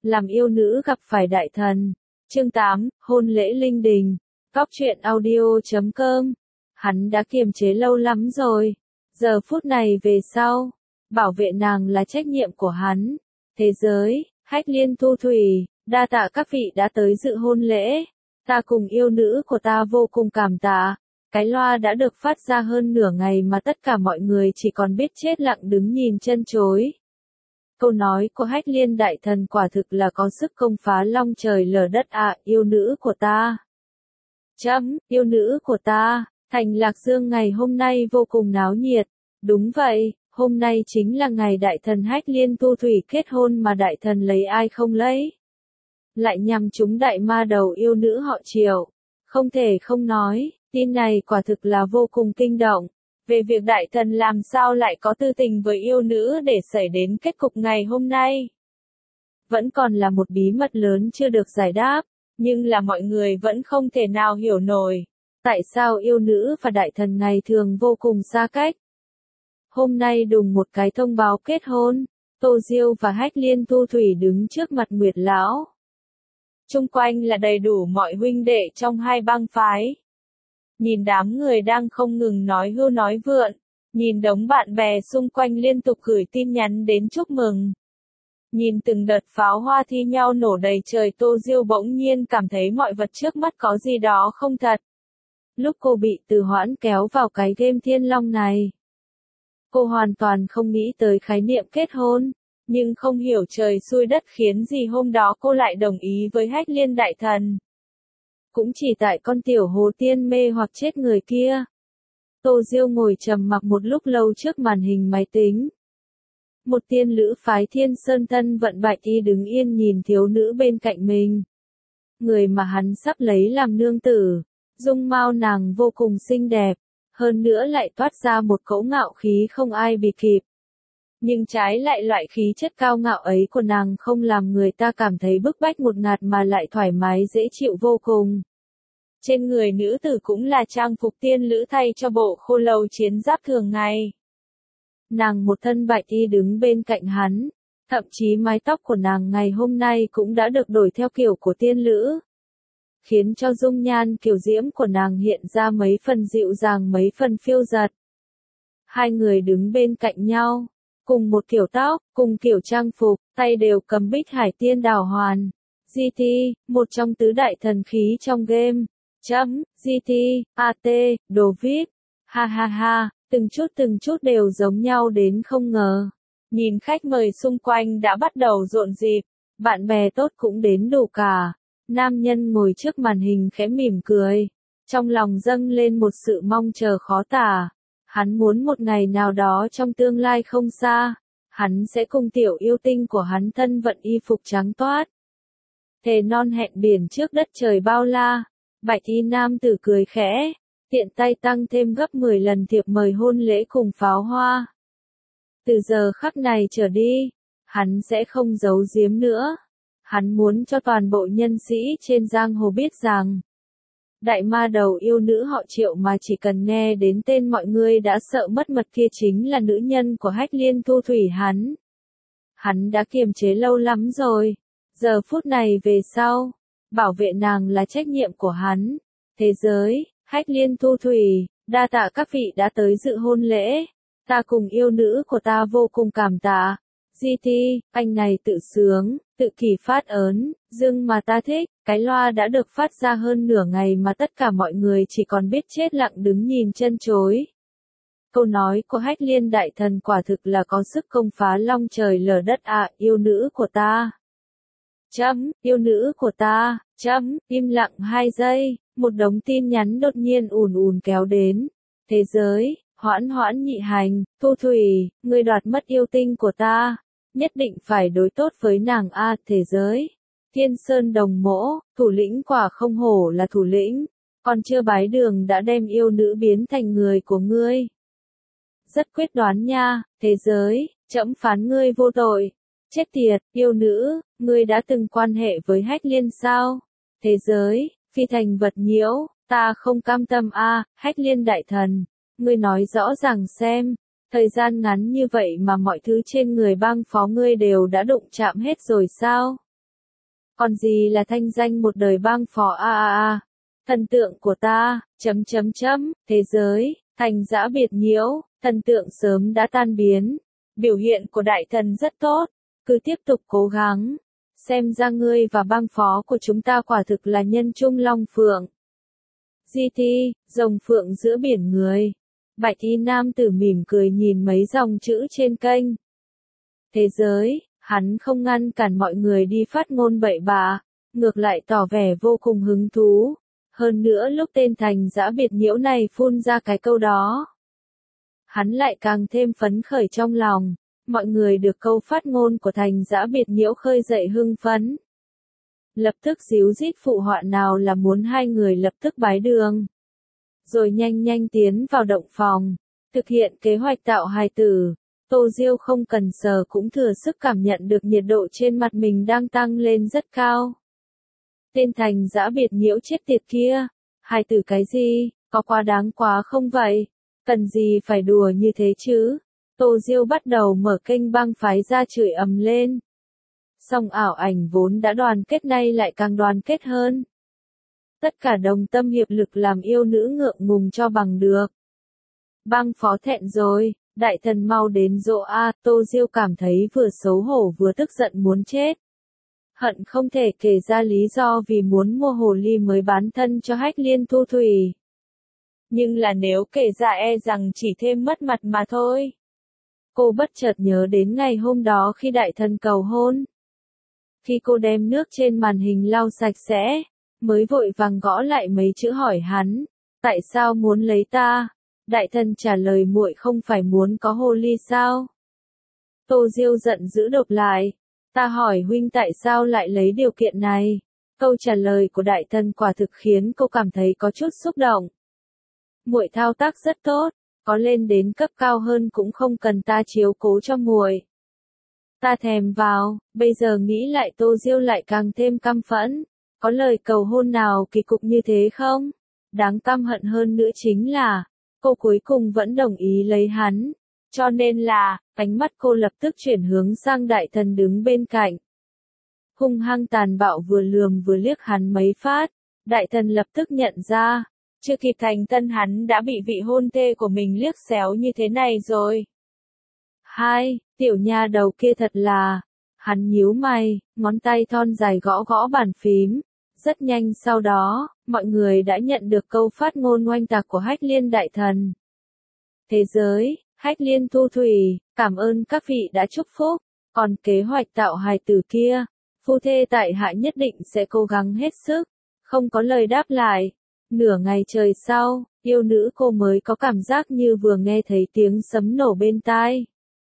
Làm yêu nữ gặp phải đại thần. Chương 8, hôn lễ linh đình. Góc truyện audio.com. Hắn đã kiềm chế lâu lắm rồi. Giờ phút này về sau, bảo vệ nàng là trách nhiệm của hắn. Thế giới, Hách Liên Thu Thủy, đa tạ các vị đã tới dự hôn lễ. Ta cùng yêu nữ của ta vô cùng cảm tạ. Cái loa đã được phát ra hơn nửa ngày mà tất cả mọi người chỉ còn biết chết lặng đứng nhìn chân chối. Câu nói của Hách Liên đại thần quả thực là có sức công phá long trời lở đất à, yêu nữ của ta. Yêu nữ của ta, thành Lạc Dương ngày hôm nay vô cùng náo nhiệt. Đúng vậy, hôm nay chính là ngày đại thần Hách Liên Thu Thủy kết hôn mà đại thần lấy ai không lấy. Lại nhằm trúng đại ma đầu yêu nữ họ Triệu. Không thể không nói, tin này quả thực là vô cùng kinh động. Về việc đại thần làm sao lại có tư tình với yêu nữ để xảy đến kết cục ngày hôm nay. Vẫn còn là một bí mật lớn chưa được giải đáp, nhưng là mọi người vẫn không thể nào hiểu nổi. Tại sao yêu nữ và đại thần ngày thường vô cùng xa cách? Hôm nay đùng một cái thông báo kết hôn, Tô Diêu và Hách Liên Thu Thủy đứng trước mặt Nguyệt Lão. Chung quanh là đầy đủ mọi huynh đệ trong hai bang phái. Nhìn đám người đang không ngừng nói hưu nói vượn, nhìn đống bạn bè xung quanh liên tục gửi tin nhắn đến chúc mừng. Nhìn từng đợt pháo hoa thi nhau nổ đầy trời, Tô Diêu bỗng nhiên cảm thấy mọi vật trước mắt có gì đó không thật. Lúc cô bị Từ Hoãn kéo vào cái game Thiên Long này, cô hoàn toàn không nghĩ tới khái niệm kết hôn, nhưng không hiểu trời xui đất khiến gì hôm đó cô lại đồng ý với Hách Liên đại thần. Cũng chỉ tại con tiểu hồ tiên mê hoặc chết người kia. Tô Diêu ngồi trầm mặc một lúc lâu trước màn hình máy tính. Một tiên lữ phái Thiên Sơn thân vận bạch y đứng yên nhìn thiếu nữ bên cạnh mình. Người mà hắn sắp lấy làm nương tử, dung mạo nàng vô cùng xinh đẹp, hơn nữa lại toát ra một cỗ ngạo khí không ai bì kịp. Nhưng trái lại loại khí chất cao ngạo ấy của nàng không làm người ta cảm thấy bức bách ngột ngạt mà lại thoải mái dễ chịu vô cùng. Trên người nữ tử cũng là trang phục tiên lữ thay cho bộ khô lâu chiến giáp thường ngày. Nàng một thân bạch y đứng bên cạnh hắn, thậm chí mái tóc của nàng ngày hôm nay cũng đã được đổi theo kiểu của tiên lữ, khiến cho dung nhan kiều diễm của nàng hiện ra mấy phần dịu dàng mấy phần phiêu dật. Hai người đứng bên cạnh nhau, cùng một kiểu tóc, cùng kiểu trang phục, tay đều cầm Bích Hải Tiên Đào Hoàn. GT, một trong tứ đại thần khí trong game. GT, AT, đồ VIP. Ha ha ha, từng chút đều giống nhau đến không ngờ. Nhìn khách mời xung quanh đã bắt đầu rộn rịp, bạn bè tốt cũng đến đủ cả. Nam nhân ngồi trước màn hình khẽ mỉm cười, trong lòng dâng lên một sự mong chờ khó tả. Hắn muốn một ngày nào đó trong tương lai không xa, hắn sẽ cùng tiểu yêu tinh của hắn thân vận y phục trắng toát. Thề non hẹn biển trước đất trời bao la, bạch y nam tử cười khẽ, tiện tay tăng thêm gấp 10 lần thiệp mời hôn lễ cùng pháo hoa. Từ giờ khắc này trở đi, hắn sẽ không giấu giếm nữa. Hắn muốn cho toàn bộ nhân sĩ trên giang hồ biết rằng, đại ma đầu yêu nữ họ Triệu mà chỉ cần nghe đến tên mọi người đã sợ mất mật kia chính là nữ nhân của Hách Liên Thu Thủy hắn. Hắn đã kiềm chế lâu lắm rồi. Giờ phút này về sau, bảo vệ nàng là trách nhiệm của hắn. Thế giới, Hách Liên Thu Thủy, đa tạ các vị đã tới dự hôn lễ. Ta cùng yêu nữ của ta vô cùng cảm tạ. GT, anh này tự sướng, tự kỷ phát ớn, dưng mà ta thích. Cái loa đã được phát ra hơn nửa ngày mà tất cả mọi người chỉ còn biết chết lặng đứng nhìn chân chối. Câu nói của Hách Liên đại thần quả thực là có sức công phá long trời lở đất à, yêu nữ của ta. Yêu nữ của ta. Im lặng 2 giây, một đống tin nhắn đột nhiên ùn ùn kéo đến. Thế giới, Hoãn nhị hành, Thu Thủy, ngươi đoạt mất yêu tinh của ta. Nhất định phải đối tốt với nàng a. Thế giới, Thiên Sơn Đồng Mỗ, thủ lĩnh quả không hổ là thủ lĩnh, còn chưa bái đường đã đem yêu nữ biến thành người của ngươi. Rất quyết đoán nha. Thế giới, trẫm phán ngươi vô tội. Chết tiệt, yêu nữ, ngươi đã từng quan hệ với Hách Liên sao? Thế giới, phi thành vật nhiễu, ta không cam tâm a. Hách Liên đại thần, ngươi nói rõ ràng xem, thời gian ngắn như vậy mà mọi thứ trên người bang phó ngươi đều đã đụng chạm hết rồi sao? Còn gì là thanh danh một đời bang phó thần tượng của ta, thế giới, thành dã biệt nhiễu, thần tượng sớm đã tan biến. Biểu hiện của đại thần rất tốt, cứ tiếp tục cố gắng. Xem ra ngươi và bang phó của chúng ta quả thực là nhân trung long phượng. GT, rồng phượng giữa biển người. Bạch y nam tử mỉm cười nhìn mấy dòng chữ trên kênh. Thế giới, hắn không ngăn cản mọi người đi phát ngôn bậy bạ, ngược lại tỏ vẻ vô cùng hứng thú. Hơn nữa lúc tên thành dã biệt nhiễu này phun ra cái câu đó, hắn lại càng thêm phấn khởi trong lòng. Mọi người được câu phát ngôn của thành dã biệt nhiễu khơi dậy hưng phấn. Lập tức díu dít phụ họa nào là muốn hai người lập tức bái đường. Rồi nhanh nhanh tiến vào động phòng, thực hiện kế hoạch tạo hài tử. Tô Diêu không cần sờ cũng thừa sức cảm nhận được nhiệt độ trên mặt mình đang tăng lên rất cao. Tên thành dã biệt nhiễu chết tiệt kia, hài tử cái gì, có quá đáng quá không vậy? Cần gì phải đùa như thế chứ? Tô Diêu bắt đầu mở kênh bang phái ra chửi ầm lên. Song ảo ảnh vốn đã đoàn kết nay lại càng đoàn kết hơn. Tất cả đồng tâm hiệp lực làm yêu nữ ngượng ngùng cho bằng được. Bang phó thẹn rồi, đại thần mau đến dỗ a. Tô Diêu cảm thấy vừa xấu hổ vừa tức giận muốn chết. Hận không thể kể ra lý do vì muốn mua hồ ly mới bán thân cho Hách Liên Thu Thủy. Nhưng là nếu kể ra e rằng chỉ thêm mất mặt mà thôi. Cô bất chợt nhớ đến ngày hôm đó khi đại thần cầu hôn. Khi cô đem nước trên màn hình lau sạch sẽ, mới vội vàng gõ lại mấy chữ hỏi hắn, tại sao muốn lấy ta? Đại thần trả lời muội không phải muốn có hồ ly sao? Tô Diêu giận dữ đột lại, ta hỏi huynh tại sao lại lấy điều kiện này? Câu trả lời của đại thần quả thực khiến cô cảm thấy có chút xúc động. Muội thao tác rất tốt, có lên đến cấp cao hơn cũng không cần ta chiếu cố cho muội. Ta thèm vào, bây giờ nghĩ lại Tô Diêu lại càng thêm căm phẫn. Có lời cầu hôn nào kỳ cục như thế không? Đáng căm hận hơn nữa chính là, cô cuối cùng vẫn đồng ý lấy hắn. Cho nên là, ánh mắt cô lập tức chuyển hướng sang đại thần đứng bên cạnh. Hung hăng tàn bạo vừa lườm vừa liếc hắn mấy phát. Đại thần lập tức nhận ra, chưa kịp thành tân hắn đã bị vị hôn thê của mình liếc xéo như thế này rồi. Hai, tiểu nha đầu kia thật là, hắn nhíu mày, ngón tay thon dài gõ gõ bàn phím. Rất nhanh sau đó, mọi người đã nhận được câu phát ngôn oanh tạc của Hách Liên đại thần. Thế giới, Hách Liên Thu Thủy, cảm ơn các vị đã chúc phúc, còn kế hoạch tạo hài tử kia, phu thê tại hạ nhất định sẽ cố gắng hết sức. Không có lời đáp lại. Nửa ngày trời sau, yêu nữ cô mới có cảm giác như vừa nghe thấy tiếng sấm nổ bên tai.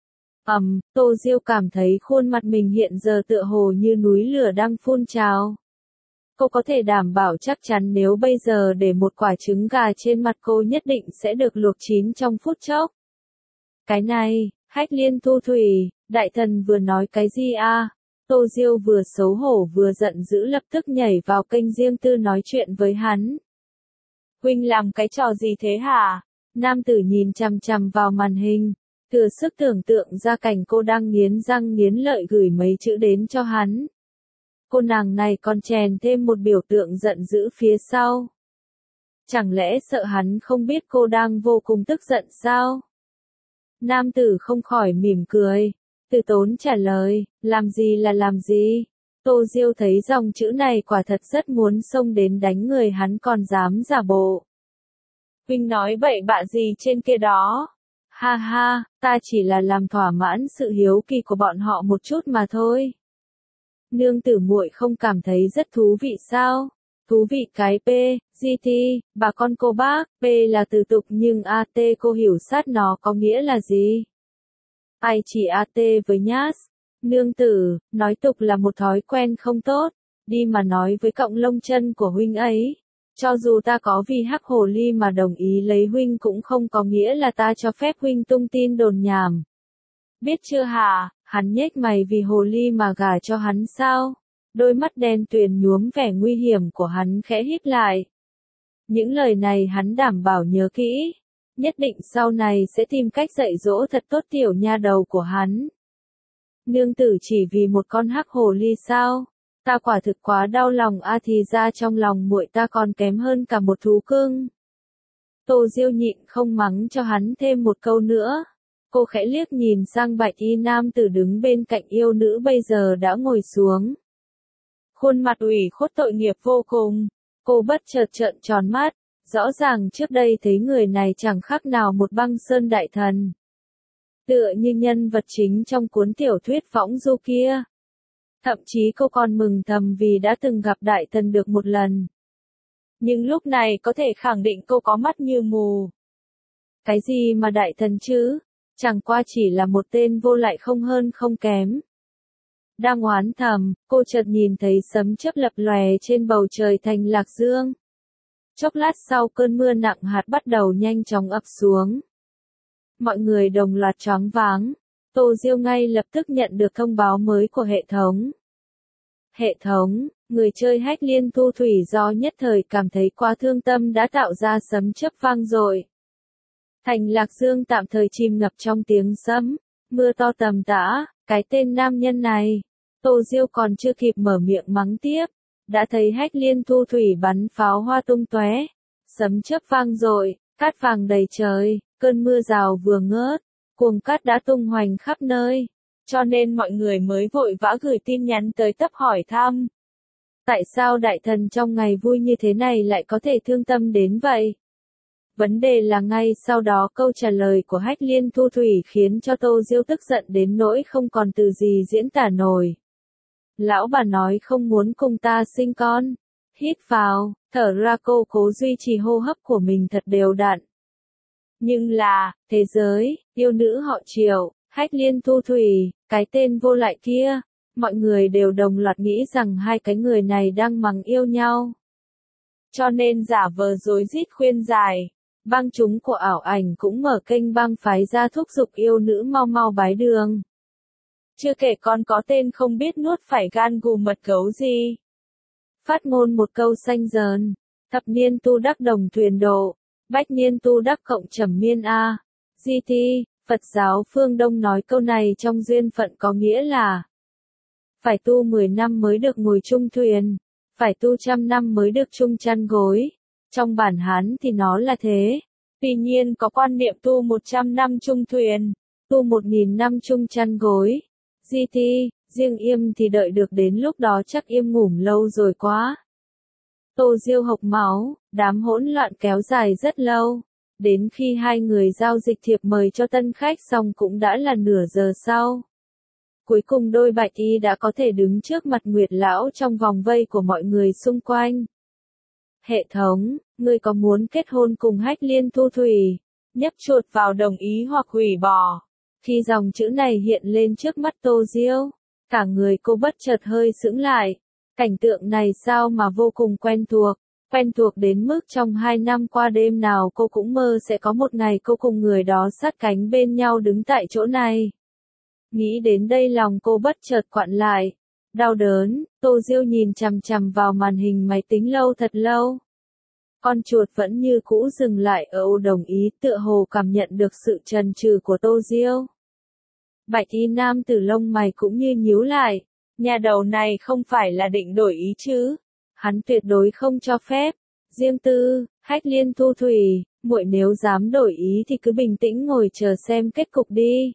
Tô Diêu cảm thấy khuôn mặt mình hiện giờ tựa hồ như núi lửa đang phun trào. Cô có thể đảm bảo chắc chắn nếu bây giờ để một quả trứng gà trên mặt cô nhất định sẽ được luộc chín trong phút chốc. Cái này, Hách Liên Thu Thủy, đại thần vừa nói cái gì a? Tô Diêu vừa xấu hổ vừa giận dữ lập tức nhảy vào kênh riêng tư nói chuyện với hắn. Huynh làm cái trò gì thế hả? Nam tử nhìn chằm chằm vào màn hình, thừa sức tưởng tượng ra cảnh cô đang nghiến răng nghiến lợi gửi mấy chữ đến cho hắn. Cô nàng này còn chèn thêm một biểu tượng giận dữ phía sau. Chẳng lẽ sợ hắn không biết cô đang vô cùng tức giận sao? Nam tử không khỏi mỉm cười, từ tốn trả lời, làm gì là làm gì? Tô Diêu thấy dòng chữ này quả thật rất muốn xông đến đánh người hắn còn dám giả bộ. Huynh nói bậy bạ gì trên kia đó? Ha ha, ta chỉ là làm thỏa mãn sự hiếu kỳ của bọn họ một chút mà thôi. Nương tử muội không cảm thấy rất thú vị sao? Thú vị cái P, GT, bà con cô bác, P là từ tục nhưng AT cô hiểu sát nó có nghĩa là gì? Ai chỉ AT với nhás? Nương tử, nói tục là một thói quen không tốt, đi mà nói với cọng lông chân của huynh ấy. Cho dù ta có vì hắc hồ ly mà đồng ý lấy huynh cũng không có nghĩa là ta cho phép huynh tung tin đồn nhảm. Biết chưa hả? Hắn nhếch mày vì hồ ly mà gả cho hắn sao? Đôi mắt đen tuyền nhuốm vẻ nguy hiểm của hắn khẽ híp lại. Những lời này hắn đảm bảo nhớ kỹ. Nhất định sau này sẽ tìm cách dạy dỗ thật tốt tiểu nha đầu của hắn. Nương tử chỉ vì một con hắc hồ ly sao? Ta quả thực quá đau lòng a, thì ra trong lòng muội ta còn kém hơn cả một thú cưng. Tô Diêu nhịn không mắng cho hắn thêm một câu nữa. Cô khẽ liếc nhìn sang bạch y nam tử đứng bên cạnh yêu nữ bây giờ đã ngồi xuống. Khuôn mặt ủy khuất tội nghiệp vô cùng. Cô bất chợt trợn tròn mắt. Rõ ràng trước đây thấy người này chẳng khác nào một băng sơn đại thần. Tựa như nhân vật chính trong cuốn tiểu thuyết võng du kia. Thậm chí cô còn mừng thầm vì đã từng gặp đại thần được một lần. Nhưng lúc này có thể khẳng định cô có mắt như mù. Cái gì mà đại thần chứ? Chẳng qua chỉ là một tên vô lại không hơn không kém. Đang oán thầm, cô chợt nhìn thấy sấm chớp lập lòe trên bầu trời thành Lạc Dương. Chốc lát sau cơn mưa nặng hạt bắt đầu nhanh chóng ập xuống. Mọi người đồng loạt choáng váng. Tô Diêu ngay lập tức nhận được thông báo mới của hệ thống. Hệ thống, người chơi Hách Liên Thu Thủy do nhất thời cảm thấy quá thương tâm đã tạo ra sấm chớp vang dội. Thành Lạc Dương tạm thời chìm ngập trong tiếng sấm, mưa to tầm tã, cái tên nam nhân này. Tô Diêu còn chưa kịp mở miệng mắng tiếp, đã thấy Hách Liên Thu Thủy bắn pháo hoa tung tóe, sấm chớp vang dội, cát vàng đầy trời, cơn mưa rào vừa ngớt, cuồng cát đã tung hoành khắp nơi, cho nên mọi người mới vội vã gửi tin nhắn tới tấp hỏi thăm. Tại sao đại thần trong ngày vui như thế này lại có thể thương tâm đến vậy? Vấn đề là ngay sau đó câu trả lời của Hách Liên Thu Thủy khiến cho Tô Diêu tức giận đến nỗi không còn từ gì diễn tả nổi. Lão bà nói không muốn cùng ta sinh con. Hít vào, thở ra, cô cố duy trì hô hấp của mình thật đều đặn. Nhưng là, thế giới, yêu nữ họ Triệu, Hách Liên Thu Thủy, cái tên vô lại kia, mọi người đều đồng loạt nghĩ rằng hai cái người này đang mắng yêu nhau. Cho nên giả vờ rối rít khuyên giải. Bang chúng của ảo ảnh cũng mở kênh bang phái ra thúc giục yêu nữ mau mau bái đường. Chưa kể còn có tên không biết nuốt phải gan gù mật gấu gì. Phát ngôn một câu xanh dờn, thập niên tu đắc đồng thuyền độ, bách niên tu đắc cộng trầm miên a. GT, Phật giáo phương Đông nói câu này trong duyên phận có nghĩa là phải tu 10 năm mới được ngồi chung thuyền, phải tu 100 năm mới được chung chăn gối. Trong bản Hán thì nó là thế. Tuy nhiên có quan niệm tu 100 năm chung thuyền, tu 1000 năm chung chăn gối. GT, riêng Yêm thì đợi được đến lúc đó chắc Yêm ngủm lâu rồi quá. Tô Diêu hộc máu, đám hỗn loạn kéo dài rất lâu. Đến khi hai người giao dịch thiệp mời cho tân khách xong cũng đã là nửa giờ sau. Cuối cùng đôi bạch y đã có thể đứng trước mặt Nguyệt Lão trong vòng vây của mọi người xung quanh. Hệ thống, ngươi có muốn kết hôn cùng Hách Liên Thu Thủy? Nhấp chuột vào đồng ý hoặc hủy bỏ. Khi dòng chữ này hiện lên trước mắt Tô Diêu, cả người cô bất chợt hơi sững lại. Cảnh tượng này sao mà vô cùng quen thuộc đến mức trong 2 năm qua đêm nào cô cũng mơ sẽ có một ngày cô cùng người đó sát cánh bên nhau đứng tại chỗ này. Nghĩ đến đây lòng cô bất chợt quặn lại. Đau đớn, Tô Diêu nhìn chằm chằm vào màn hình máy tính lâu thật lâu. Con chuột vẫn như cũ dừng lại ở ô đồng ý, tựa hồ cảm nhận được sự chần chừ của Tô Diêu. Bạch y nam tử lông mày cũng như nhíu lại. Nhà đầu này không phải là định đổi ý chứ? Hắn tuyệt đối không cho phép. Riêng tư, Hách Liên Thu Thủy, muội nếu dám đổi ý thì cứ bình tĩnh ngồi chờ xem kết cục đi.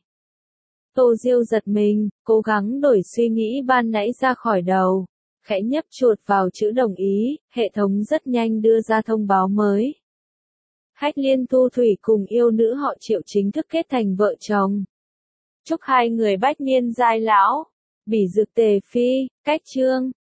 Tô Diêu giật mình, cố gắng đổi suy nghĩ ban nãy ra khỏi đầu. Khẽ nhấp chuột vào chữ đồng ý, hệ thống rất nhanh đưa ra thông báo mới. Hách Liên Thu Thủy cùng yêu nữ họ Triệu chính thức kết thành vợ chồng. Chúc hai người bách niên giai lão, bỉ dực tề phi, cách chương.